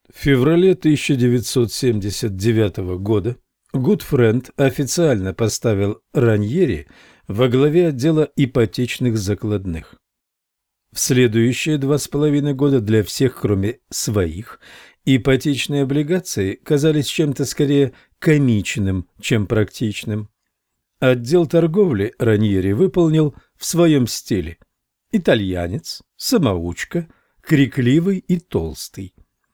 В феврале 1979 года Гудфренд официально поставил Раньери во главе отдела ипотечных закладных. В следующие 2,5 года для всех, кроме своих, ипотечные облигации казались чем-то скорее комичным, чем практичным. Отдел торговли Раньери выполнил в своем стиле: итальянец, самоучка, крикливый и толстый.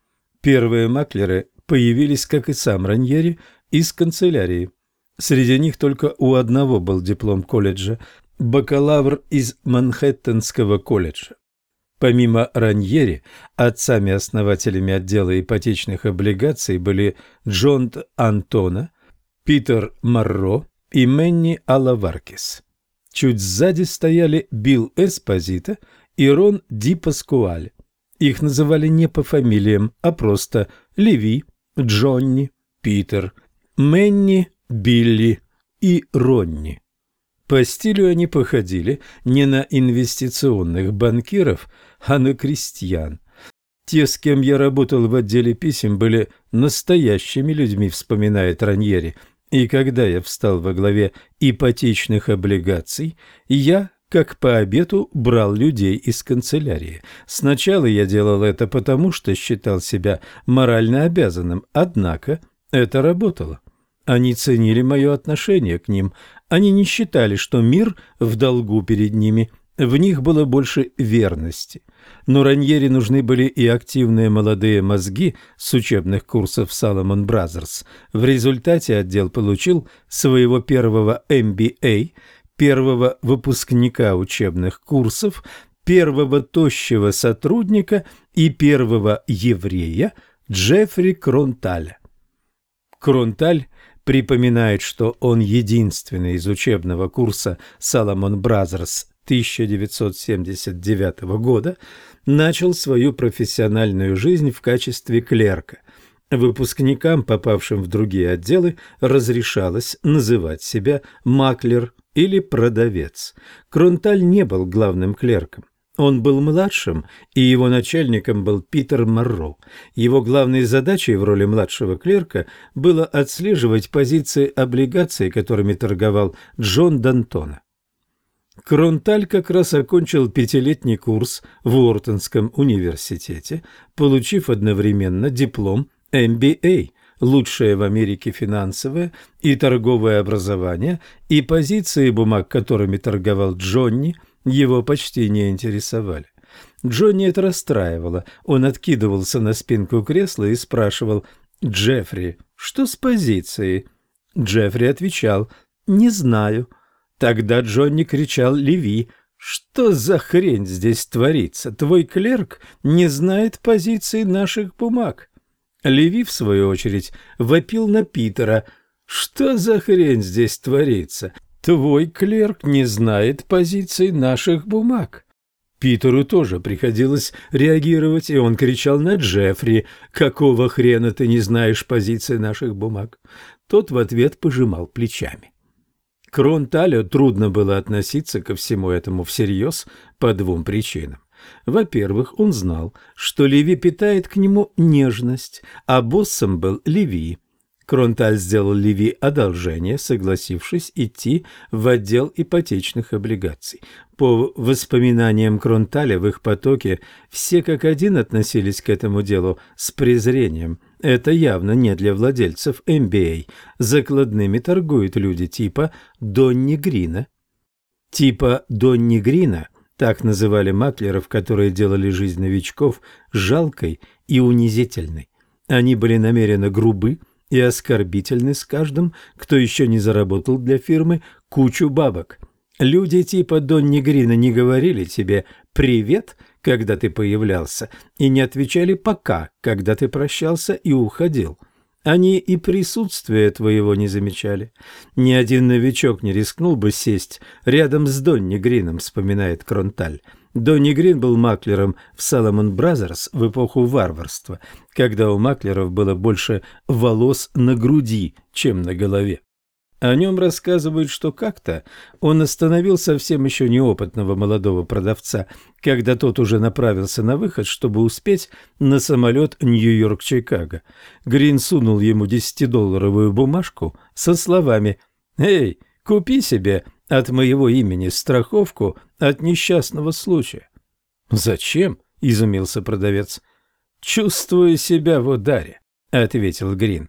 Первые маклеры появились, как и сам Раньери, из канцелярии. Среди них только у одного был диплом колледжа, бакалавр из Манхэттенского колледжа. Помимо Раньери, отцами-основателями отдела ипотечных облигаций были Джон Антона, Питер Марро и Мэнни Алаваркис. Чуть сзади стояли Билл Эспозито и Рон Ди Паскуале. Их называли не по фамилиям, а просто Леви, Джонни, Питер, Мэнни, Билли и Ронни. По стилю они походили не на инвестиционных банкиров, а на крестьян. Те, с кем я работал в отделе писем, были настоящими людьми, вспоминает Раньери. И когда я встал во главе ипотечных облигаций, я, как по обету, брал людей из канцелярии. Сначала я делал это потому, что считал себя морально обязанным, однако это работало. Они ценили мое отношение к ним. Они не считали, что мир в долгу перед ними. В них было больше верности. Но Раньери нужны были и активные молодые мозги с учебных курсов Salomon Brothers. В результате отдел получил своего первого MBA, первого выпускника учебных курсов, первого тощего сотрудника и первого еврея Джеффри Кронталя. Кронталь припоминает, что он единственный из учебного курса Salomon Brothers 1979 года начал свою профессиональную жизнь в качестве клерка. Выпускникам, попавшим в другие отделы, разрешалось называть себя маклер или продавец. Кронталь не был главным клерком. Он был младшим, и его начальником был Питер Марро. Его главной задачей в роли младшего клерка было отслеживать позиции облигаций, которыми торговал Джон Д'Антона. Кронталь как раз окончил 5-летний курс в Уортонском университете, получив одновременно диплом MBA, лучшее в Америке финансовое и торговое образование, и позиции бумаг, которыми торговал Джонни, его почти не интересовали. Джонни это расстраивало. Он откидывался на спинку кресла и спрашивал: «Джеффри, что с позицией?» Джеффри отвечал: «Не знаю». Тогда Джонни кричал Леви: «Что за хрень здесь творится? Твой клерк не знает позиции наших бумаг». Леви, в свою очередь, вопил на Питера: «Что за хрень здесь творится? Твой клерк не знает позиции наших бумаг». Питеру тоже приходилось реагировать, и он кричал на Джеффри: «Какого хрена ты не знаешь позиции наших бумаг?» Тот в ответ пожимал плечами. Кронталю трудно было относиться ко всему этому всерьез по двум причинам. Во-первых, он знал, что Леви питает к нему нежность, а боссом был Леви. Кронталь сделал Леви одолжение, согласившись идти в отдел ипотечных облигаций. По воспоминаниям Кронталя, в их потоке все как один относились к этому делу с презрением. Это явно не для владельцев MBA. Закладными торгуют люди типа Донни Грина. Типа Донни Грина так называли маклеров, которые делали жизнь новичков жалкой и унизительной. Они были намеренно грубы и оскорбительны с каждым, кто еще не заработал для фирмы кучу бабок. Люди типа Донни Грина не говорили тебе «привет», когда ты появлялся, и не отвечали «пока», когда ты прощался и уходил. Они и присутствия твоего не замечали. Ни один новичок не рискнул бы сесть рядом с Донни Грином, вспоминает Кронталь. Донни Грин был маклером в Salomon Brothers в эпоху варварства, когда у маклеров было больше волос на груди, чем на голове. О нем рассказывают, что как-то он остановил совсем еще неопытного молодого продавца, когда тот уже направился на выход, чтобы успеть на самолет Нью-Йорк-Чикаго. Грин сунул ему 10-долларовую бумажку со словами: «Эй, купи себе от моего имени страховку от несчастного случая». «Зачем?» – изумился продавец. «Чувствую себя в ударе», – ответил Грин.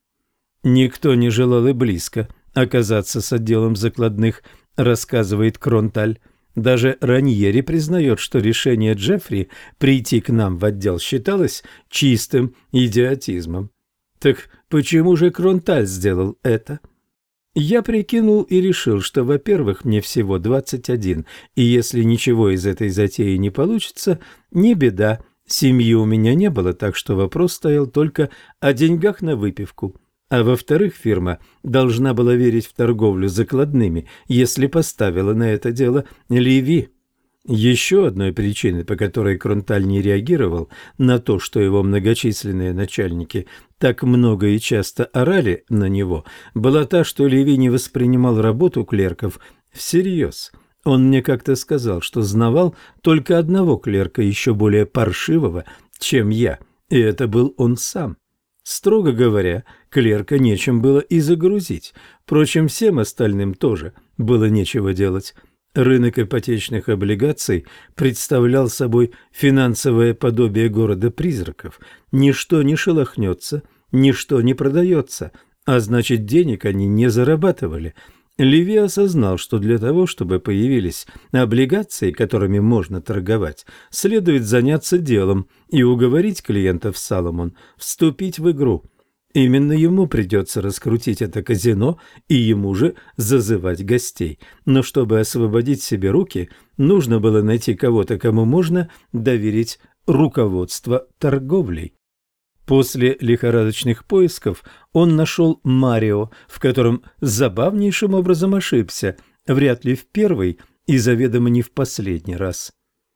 Никто не желал и близко оказаться с отделом закладных, рассказывает Кронталь. Даже Раньери признает, что решение Джеффри прийти к нам в отдел считалось чистым идиотизмом. Так почему же Кронталь сделал это? Я прикинул и решил, что, во-первых, мне всего 21, и если ничего из этой затеи не получится, не беда, семьи у меня не было, так что вопрос стоял только о деньгах на выпивку. А во-вторых, фирма должна была верить в торговлю закладными, если поставила на это дело Леви. Еще одной причиной, по которой Кронталь не реагировал на то, что его многочисленные начальники так много и часто орали на него, была та, что Леви не воспринимал работу клерков всерьез. Он мне как-то сказал, что знавал только одного клерка, еще более паршивого, чем я, и это был он сам. Строго говоря, клерка нечем было и загрузить. Впрочем, всем остальным тоже было нечего делать. Рынок ипотечных облигаций представлял собой финансовое подобие города-призраков. Ничто не шелохнется, ничто не продается, а значит, денег они не зарабатывали. Леви осознал, что для того, чтобы появились облигации, которыми можно торговать, следует заняться делом и уговорить клиентов Саломон вступить в игру. Именно ему придется раскрутить это казино и ему же зазывать гостей. Но чтобы освободить себе руки, нужно было найти кого-то, кому можно доверить руководство торговлей. После лихорадочных поисков он нашел Марио, в котором забавнейшим образом ошибся, вряд ли в первый и заведомо не в последний раз.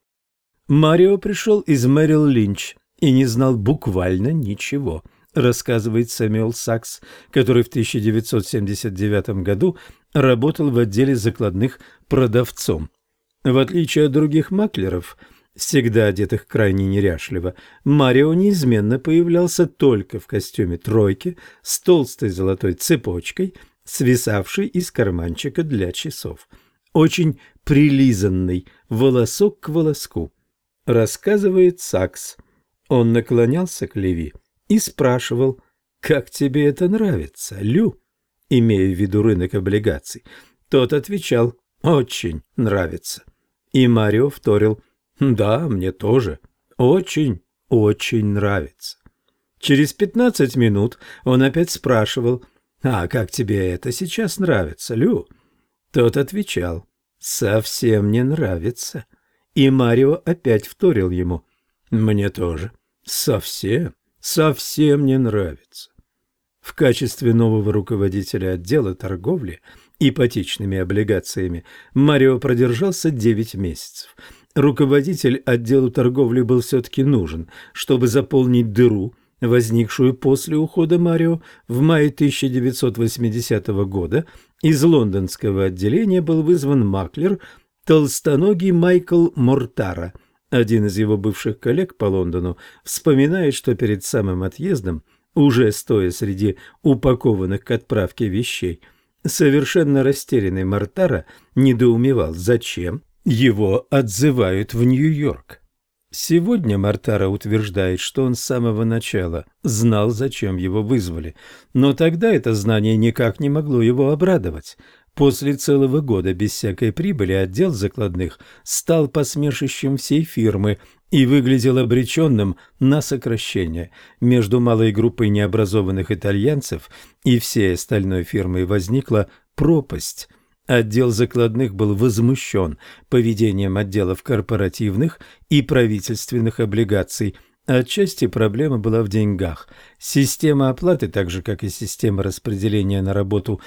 Марио пришел из Мэрил Линч и не знал буквально ничего, рассказывает Сэмюэл Сакс, который в 1979 году работал в отделе закладных продавцом. В отличие от других маклеров, всегда одетых крайне неряшливо, Марио неизменно появлялся только в костюме тройки с толстой золотой цепочкой, свисавшей из карманчика для часов. Очень прилизанный, волосок к волоску. Рассказывает Сакс. Он наклонялся к Леви и спрашивал: «Как тебе это нравится, Лю?» имея в виду рынок облигаций. Тот отвечал: «Очень нравится». И Марио вторил: «Да, мне тоже. Очень, очень нравится». Через 15 минут он опять спрашивал: «А как тебе это сейчас нравится, Лю?» Тот отвечал: «Совсем не нравится». И Марио опять вторил ему: «Мне тоже. Совсем, совсем не нравится». В качестве нового руководителя отдела торговли ипотечными облигациями Марио продержался 9 месяцев. Руководитель отделу торговли был все-таки нужен, чтобы заполнить дыру, возникшую после ухода Марио. В мае 1980 года из лондонского отделения был вызван маклер толстоногий Майкл Мортара. Один из его бывших коллег по Лондону вспоминает, что перед самым отъездом, уже стоя среди упакованных к отправке вещей, совершенно растерянный Мортара недоумевал, зачем его отзывают в Нью-Йорк. Сегодня Мортара утверждает, что он с самого начала знал, зачем его вызвали, но тогда это знание никак не могло его обрадовать. После целого года без всякой прибыли отдел закладных стал посмешищем всей фирмы и выглядел обреченным на сокращение. Между малой группой необразованных итальянцев и всей остальной фирмой возникла пропасть. Отдел закладных был возмущен поведением отделов корпоративных и правительственных облигаций. Отчасти проблема была в деньгах. Система оплаты, так же как и система распределения на работу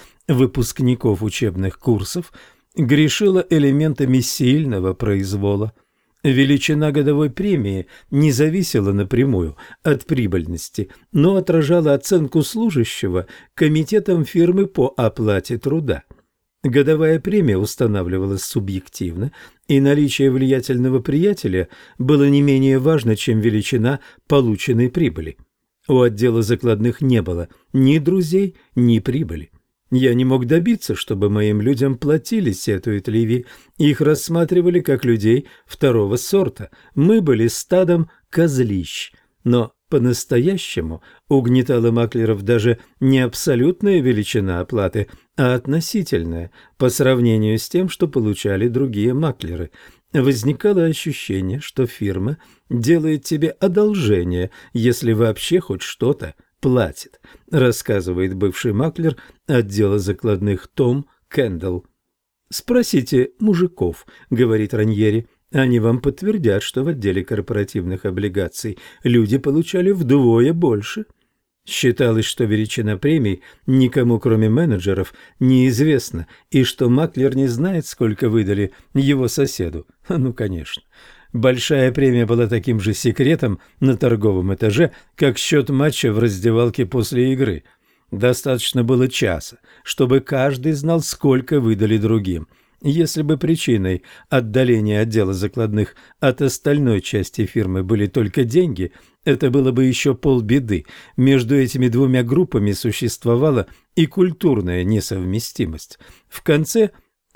выпускников учебных курсов, грешила элементами сильного произвола. Величина годовой премии не зависела напрямую от прибыльности, но отражала оценку служащего комитетом фирмы по оплате труда. Годовая премия устанавливалась субъективно, и наличие влиятельного приятеля было не менее важно, чем величина полученной прибыли. У отдела закладных не было ни друзей, ни прибыли. Я не мог добиться, чтобы моим людям платили, сетует Ливи. Их рассматривали как людей второго сорта. Мы были стадом козлищ. Но по-настоящему угнетала маклеров даже не абсолютная величина оплаты, а относительная по сравнению с тем, что получали другие маклеры. Возникало ощущение, что фирма делает тебе одолжение, если вообще хоть что-то платит, рассказывает бывший маклер отдела закладных Том Кэндалл. «Спросите мужиков», — говорит Раньери, — «они вам подтвердят, что в отделе корпоративных облигаций люди получали вдвое больше». Считалось, что величина премий никому, кроме менеджеров, неизвестна, и что маклер не знает, сколько выдали его соседу. Ну, конечно. Большая премия была таким же секретом на торговом этаже, как счет матча в раздевалке после игры. Достаточно было часа, чтобы каждый знал, сколько выдали другим. Если бы причиной отдаления отдела закладных от остальной части фирмы были только деньги, это было бы еще полбеды. Между этими двумя группами существовала и культурная несовместимость. В конце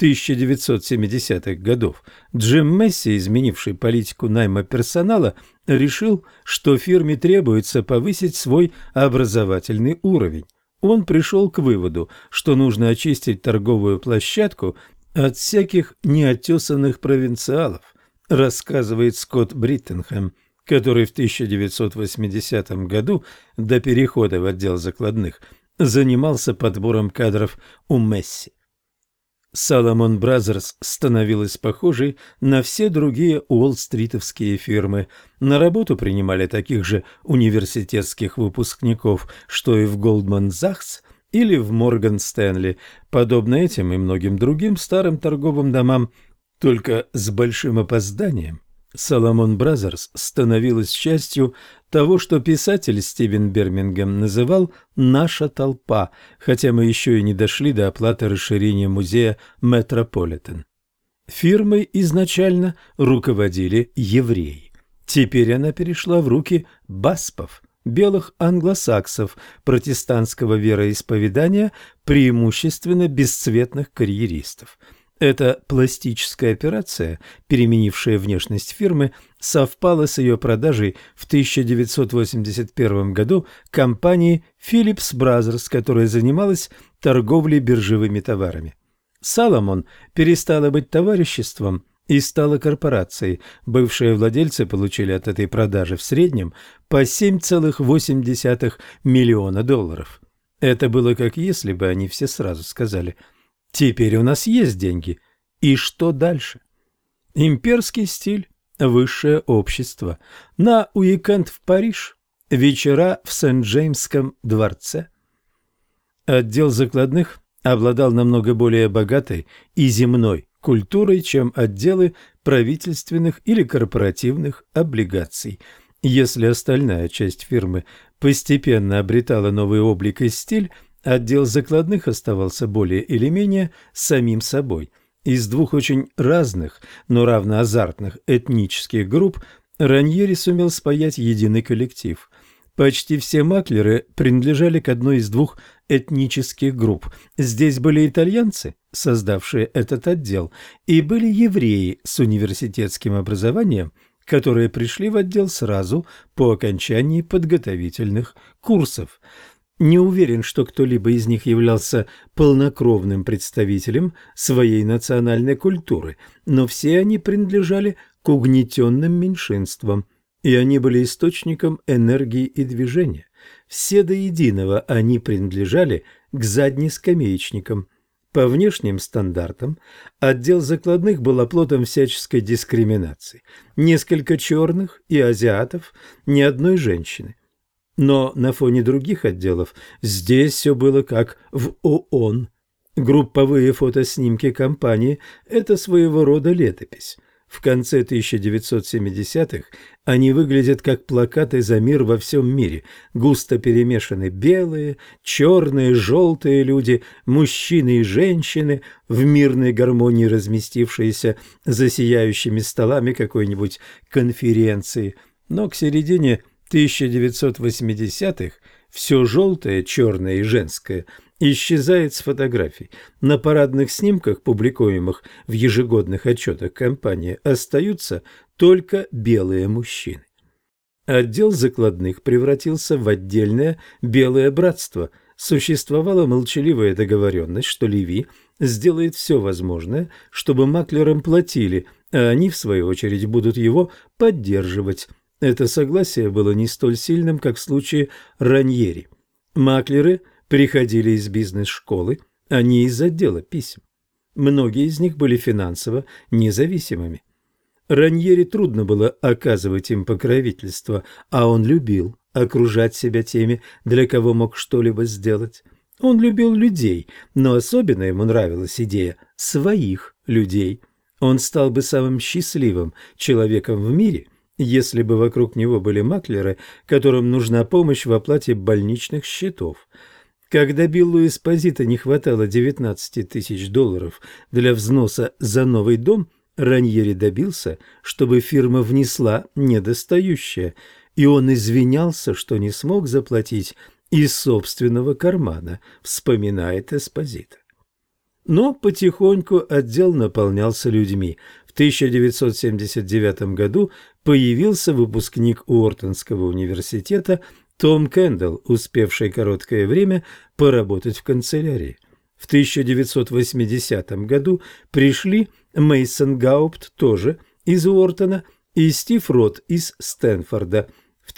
1970-х годов Джим Месси, изменивший политику найма персонала, решил, что фирме требуется повысить свой образовательный уровень. Он пришел к выводу, что нужно очистить торговую площадку от всяких неотесанных провинциалов, рассказывает Скотт Бриттенхэм, который в 1980 году до перехода в отдел закладных занимался подбором кадров у Месси. Salomon Brothers становилась похожей на все другие уолл-стритовские фирмы. На работу принимали таких же университетских выпускников, что и в Goldman Sachs или в Morgan Stanley, подобно этим и многим другим старым торговым домам, только с большим опозданием. Salomon Brothers становилась частью того, что писатель Стивен Бирмингем называл «наша толпа», хотя мы еще и не дошли до оплаты расширения музея Метрополитен. Фирмой изначально руководили евреи. Теперь она перешла в руки баспов, белых англосаксов протестантского вероисповедания, преимущественно бесцветных карьеристов. Эта пластическая операция, переменившая внешность фирмы, совпала с ее продажей в 1981 году компании Phillips Brothers, которая занималась торговлей биржевыми товарами. Salomon перестала быть товариществом и стала корпорацией. Бывшие владельцы получили от этой продажи в среднем по $7,8 миллиона. Это было как если бы они все сразу сказали: «Теперь у нас есть деньги. И что дальше?» Имперский стиль, высшее общество, на уикенд в Париж, вечера в Сент-Джеймском дворце. Отдел закладных обладал намного более богатой и земной культурой, чем отделы правительственных или корпоративных облигаций. Если остальная часть фирмы постепенно обретала новый облик и стиль, отдел закладных оставался более или менее самим собой. Из двух очень разных, но равно азартных этнических групп Раньери сумел спаять единый коллектив. Почти все маклеры принадлежали к одной из двух этнических групп. Здесь были итальянцы, создавшие этот отдел, и были евреи с университетским образованием, которые пришли в отдел сразу по окончании подготовительных курсов. Не уверен, что кто-либо из них являлся полнокровным представителем своей национальной культуры, но все они принадлежали к угнетенным меньшинствам, и они были источником энергии и движения. Все до единого они принадлежали к заднескамеечникам. По внешним стандартам отдел закладных был оплотом всяческой дискриминации. Несколько черных и азиатов, ни одной женщины. Но на фоне других отделов здесь все было как в ООН. Групповые фотоснимки компании – это своего рода летопись. В конце 1970-х они выглядят как плакаты за мир во всем мире. Густо перемешаны белые, черные, желтые люди, мужчины и женщины, в мирной гармонии разместившиеся за сияющими столами какой-нибудь конференции. Но к середине 1980-х все желтое, черное и женское исчезает с фотографий. На парадных снимках, публикуемых в ежегодных отчетах компании, остаются только белые мужчины. Отдел закладных превратился в отдельное белое братство. Существовала молчаливая договоренность, что Леви сделает все возможное, чтобы маклерам платили, а они, в свою очередь, будут его поддерживать. Это согласие было не столь сильным, как в случае Раньери. Маклеры приходили из бизнес-школы, а не из отдела писем. Многие из них были финансово независимыми. Раньери трудно было оказывать им покровительство, а он любил окружать себя теми, для кого мог что-либо сделать. Он любил людей, но особенно ему нравилась идея своих людей. Он стал бы самым счастливым человеком в мире, если бы вокруг него были маклеры, которым нужна помощь в оплате больничных счетов. Когда Биллу Эспозито не хватало $19 тысяч для взноса за новый дом, Раньери добился, чтобы фирма внесла недостающее, и он извинялся, что не смог заплатить из собственного кармана, вспоминает Эспозито. Но потихоньку отдел наполнялся людьми. В 1979 году появился выпускник Уортонского университета Том Кэндалл, успевший короткое время поработать в канцелярии. В 1980 году пришли Мейсон Гаупт, тоже из Уортона, и Стив Рот из Стэнфорда. В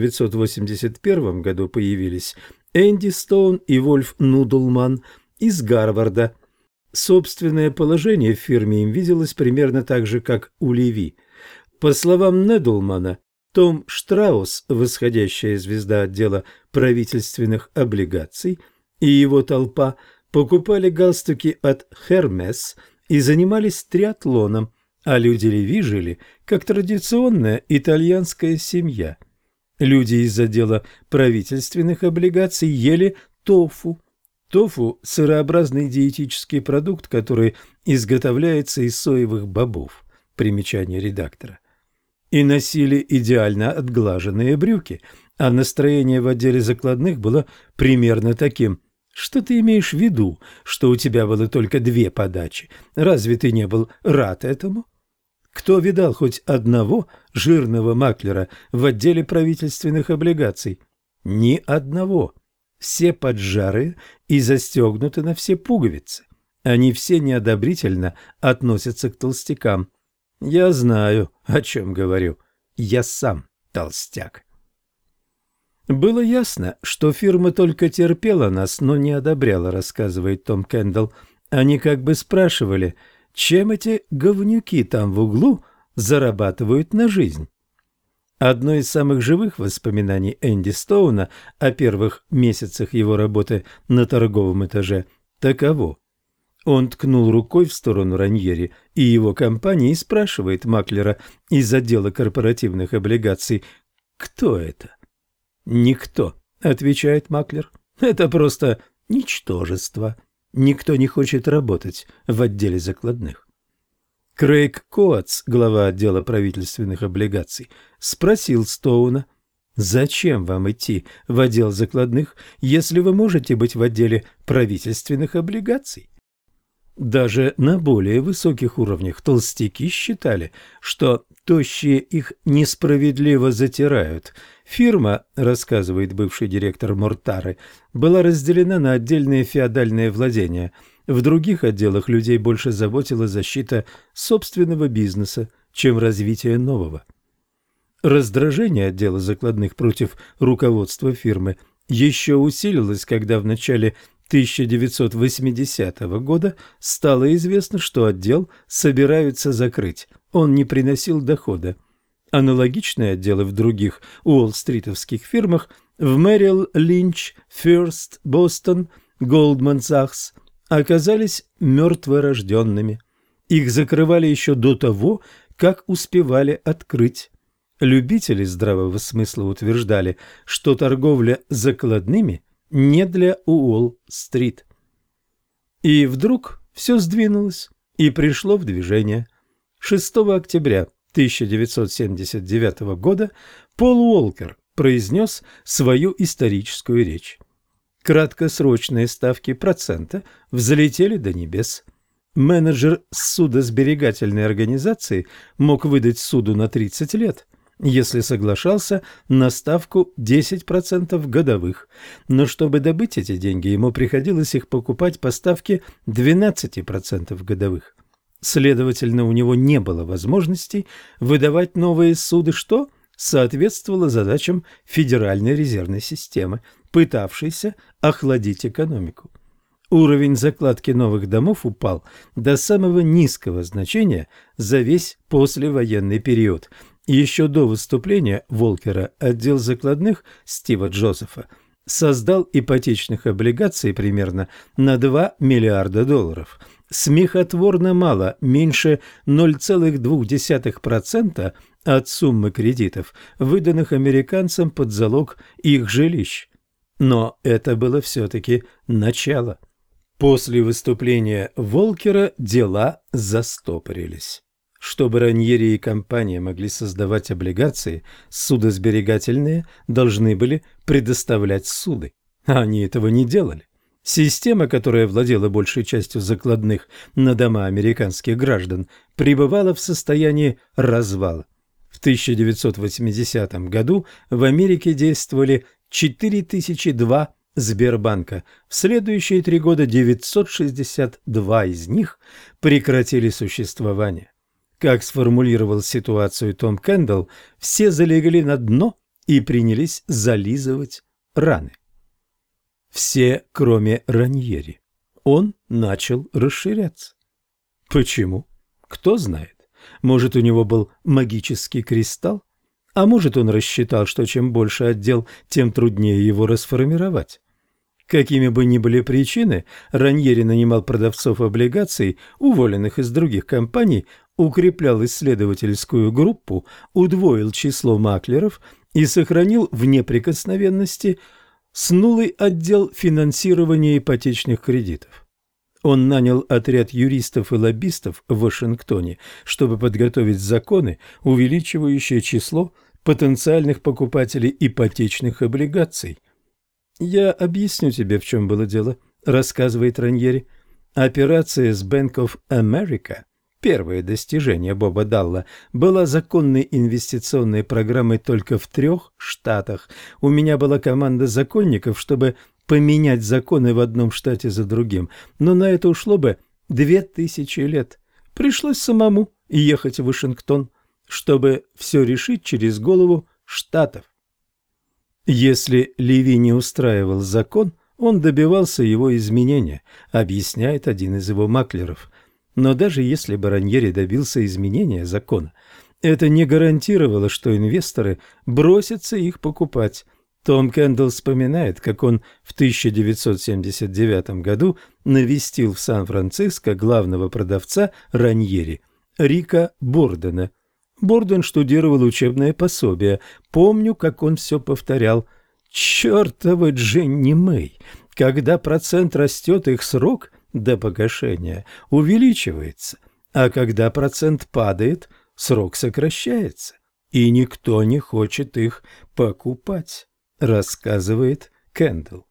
1981 году появились Энди Стоун и Вольф Нудлман из Гарварда. Собственное положение в фирме им виделось примерно так же, как у Леви. По словам Нудлмана, Том Штраус, восходящая звезда отдела правительственных облигаций, и его толпа покупали галстуки от Hermes и занимались триатлоном, а люди Леви жили как традиционная итальянская семья. Люди из отдела правительственных облигаций ели тофу. Тофу – сырообразный диетический продукт, который изготовляется из соевых бобов. Примечание редактора. И носили идеально отглаженные брюки, а настроение в отделе закладных было примерно таким: что ты имеешь в виду, что у тебя было только 2 подачи? Разве ты не был рад этому? Кто видал хоть одного жирного маклера в отделе правительственных облигаций? Ни одного. Все поджарые и застегнуты на все пуговицы. Они все неодобрительно относятся к толстякам. Я знаю, о чем говорю. Я сам толстяк. Было ясно, что фирма только терпела нас, но не одобряла, рассказывает Том Кэндалл. Они как бы спрашивали, чем эти говнюки там в углу зарабатывают на жизнь. Одно из самых живых воспоминаний Энди Стоуна о первых месяцах его работы на торговом этаже таково. Он ткнул рукой в сторону Раньери и его компании и спрашивает маклера из отдела корпоративных облигаций: «Кто это?» «Никто», — отвечает маклер. «Это просто ничтожество. Никто не хочет работать в отделе закладных». Крейг Коатс, глава отдела правительственных облигаций, спросил Стоуна: «Зачем вам идти в отдел закладных, если вы можете быть в отделе правительственных облигаций?» Даже на более высоких уровнях толстяки считали, что тощие их несправедливо затирают. Фирма, рассказывает бывший директор Мортары, была разделена на отдельные феодальные владения. В других отделах людей больше заботила защита собственного бизнеса, чем развитие нового. Раздражение отдела закладных против руководства фирмы еще усилилось, когда в начале 1980 года стало известно, что отдел собираются закрыть. Он не приносил дохода. Аналогичные отделы в других уолл-стритовских фирмах в Merrill Lynch, First, Boston, Goldman Sachs оказались мертворожденными. Их закрывали еще до того, как успевали открыть. Любители здравого смысла утверждали, что торговля закладными не для Уолл-стрит. И вдруг все сдвинулось и пришло в движение. 6 октября 1979 года Пол Уолкер произнес свою историческую речь. Краткосрочные ставки процента взлетели до небес. Менеджер судосберегательной организации мог выдать суду на 30 лет, если соглашался на ставку 10% годовых, но чтобы добыть эти деньги, ему приходилось их покупать по ставке 12% годовых. Следовательно, у него не было возможности выдавать новые суды, что соответствовало задачам Федеральной резервной системы, пытавшейся охладить экономику. Уровень закладки новых домов упал до самого низкого значения за весь послевоенный период. Еще до выступления Волкера отдел закладных Стива Джозефа создал ипотечных облигаций примерно на $2 миллиарда. Смехотворно мало, меньше 0,2% от суммы кредитов, выданных американцам под залог их жилищ. Но это было все-таки начало. После выступления Волкера дела застопорились. Чтобы Раньери и компания могли создавать облигации, судосберегательные должны были предоставлять суды. А они этого не делали. Система, которая владела большей частью закладных на дома американских граждан, пребывала в состоянии развала. В 1980 году в Америке действовали 4002 Сбербанка. В следующие 3 года 962 из них прекратили существование. Как сформулировал ситуацию Том Кэндалл, все залегли на дно и принялись зализывать раны. Все, кроме Раньери. Он начал расширяться. Почему? Кто знает. Может, у него был магический кристалл? А может, он рассчитал, что чем больше отдел, тем труднее его расформировать. Какими бы ни были причины, Раньери нанимал продавцов облигаций, уволенных из других компаний, укреплял исследовательскую группу, удвоил число маклеров и сохранил в неприкосновенности снулый отдел финансирования ипотечных кредитов. Он нанял отряд юристов и лоббистов в Вашингтоне, чтобы подготовить законы, увеличивающие число потенциальных покупателей ипотечных облигаций. «Я объясню тебе, в чем было дело», — рассказывает Раньери. Операция с Bank of America, первое достижение Боба Далла, была законной инвестиционной программой только в 3 штатах. У меня была команда законников, чтобы поменять законы в одном штате за другим, но на это ушло бы 2000 лет. Пришлось самому ехать в Вашингтон, чтобы все решить через голову штатов. Если Леви не устраивал закон, он добивался его изменения, объясняет один из его маклеров. Но даже если бы Раньери добился изменения закона, это не гарантировало, что инвесторы бросятся их покупать. Том Кэндалл вспоминает, как он в 1979 году навестил в Сан-Франциско главного продавца Раньери, Рика Бордена. Борден штудировал учебное пособие. Помню, как он все повторял. «Чертова Дженни Мэй! Когда процент растет, их срок до погашения увеличивается, а когда процент падает, срок сокращается, и никто не хочет их покупать», рассказывает Кэндалл.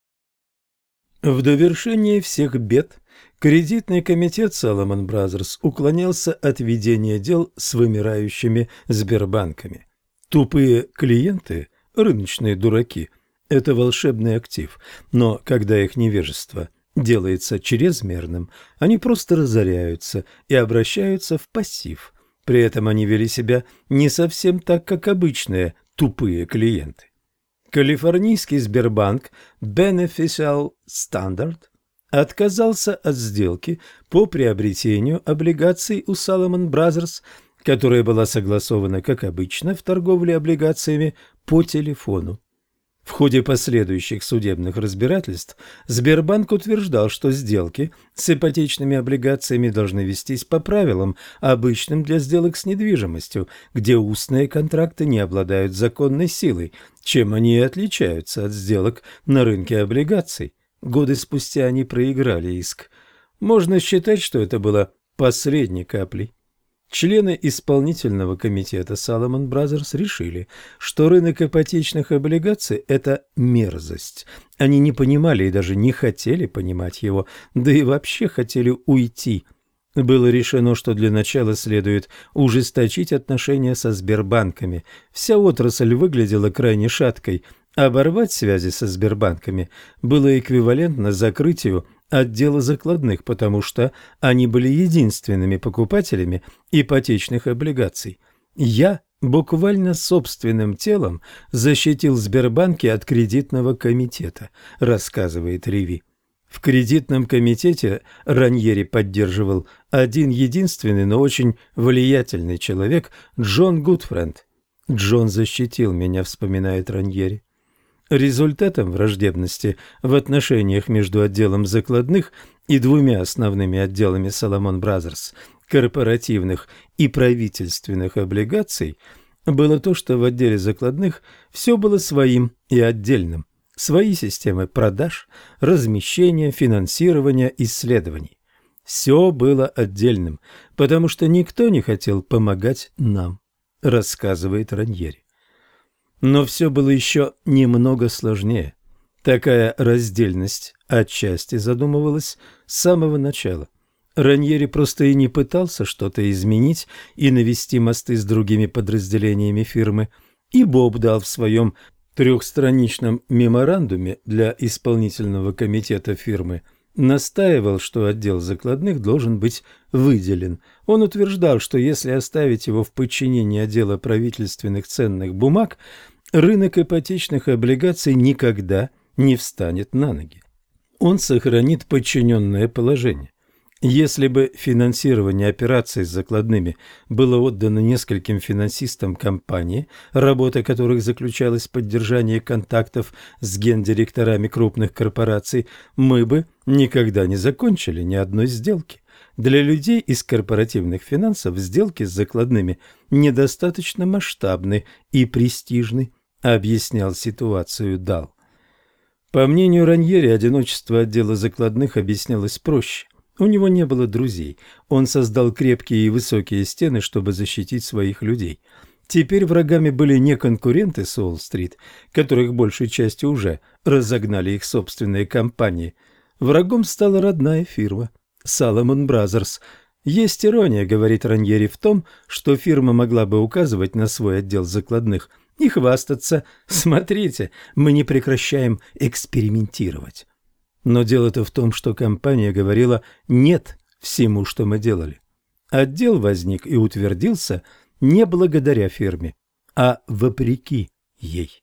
В довершение всех бед кредитный комитет Salomon Brothers уклонялся от ведения дел с вымирающими Сбербанками. Тупые клиенты, рыночные дураки – это волшебный актив, но когда их невежество делается чрезмерным, они просто разоряются и обращаются в пассив. При этом они вели себя не совсем так, как обычные тупые клиенты. Калифорнийский Сбербанк Beneficial Standard отказался от сделки по приобретению облигаций у Salomon Brothers, которая была согласована, как обычно, в торговле облигациями по телефону. В ходе последующих судебных разбирательств Сбербанк утверждал, что сделки с ипотечными облигациями должны вестись по правилам, обычным для сделок с недвижимостью, где устные контракты не обладают законной силой, чем они и отличаются от сделок на рынке облигаций. Годы спустя они проиграли иск. Можно считать, что это было последней каплей. Члены исполнительного комитета Salomon Brothers решили, что рынок ипотечных облигаций – это мерзость. Они не понимали и даже не хотели понимать его, да и вообще хотели уйти. Было решено, что для начала следует ужесточить отношения со Сбербанками. Вся отрасль выглядела крайне шаткой. Оборвать связи со Сбербанками было эквивалентно закрытию отдела закладных, потому что они были единственными покупателями ипотечных облигаций. Я буквально собственным телом защитил Сбербанки от кредитного комитета, рассказывает Риви. В кредитном комитете Раньери поддерживал один единственный, но очень влиятельный человек Джон Гудфренд. «Джон защитил меня», вспоминает Раньери. Результатом враждебности в отношениях между отделом закладных и двумя основными отделами Salomon Brothers – корпоративных и правительственных облигаций – было то, что в отделе закладных все было своим и отдельным. Свои системы продаж, размещения, финансирования, исследований. Все было отдельным, потому что никто не хотел помогать нам, рассказывает Раньери. Но все было еще немного сложнее. Такая раздельность отчасти задумывалась с самого начала. Раньери просто и не пытался что-то изменить и навести мосты с другими подразделениями фирмы. И Боб дал в своем трехстраничном меморандуме для исполнительного комитета фирмы настаивал, что отдел закладных должен быть выделен. Он утверждал, что если оставить его в подчинении отдела правительственных ценных бумаг, рынок ипотечных облигаций никогда не встанет на ноги. Он сохранит подчиненное положение. Если бы финансирование операций с закладными было отдано нескольким финансистам компании, работа которых заключалась в поддержании контактов с гендиректорами крупных корпораций, мы бы никогда не закончили ни одной сделки. Для людей из корпоративных финансов сделки с закладными недостаточно масштабны и престижны, объяснял ситуацию Дал. По мнению Раньери, одиночество отдела закладных объяснялось проще. У него не было друзей. Он создал крепкие и высокие стены, чтобы защитить своих людей. Теперь врагами были не конкуренты с Уолл-стрит, которых большей частью уже разогнали их собственные компании. Врагом стала родная фирма Salomon Brothers. Есть ирония, говорит Раньери, в том, что фирма могла бы указывать на свой отдел закладных и хвастаться: смотрите, мы не прекращаем экспериментировать. Но дело-то в том, что компания говорила «нет» всему, что мы делали. Отдел возник и утвердился не благодаря фирме, а вопреки ей.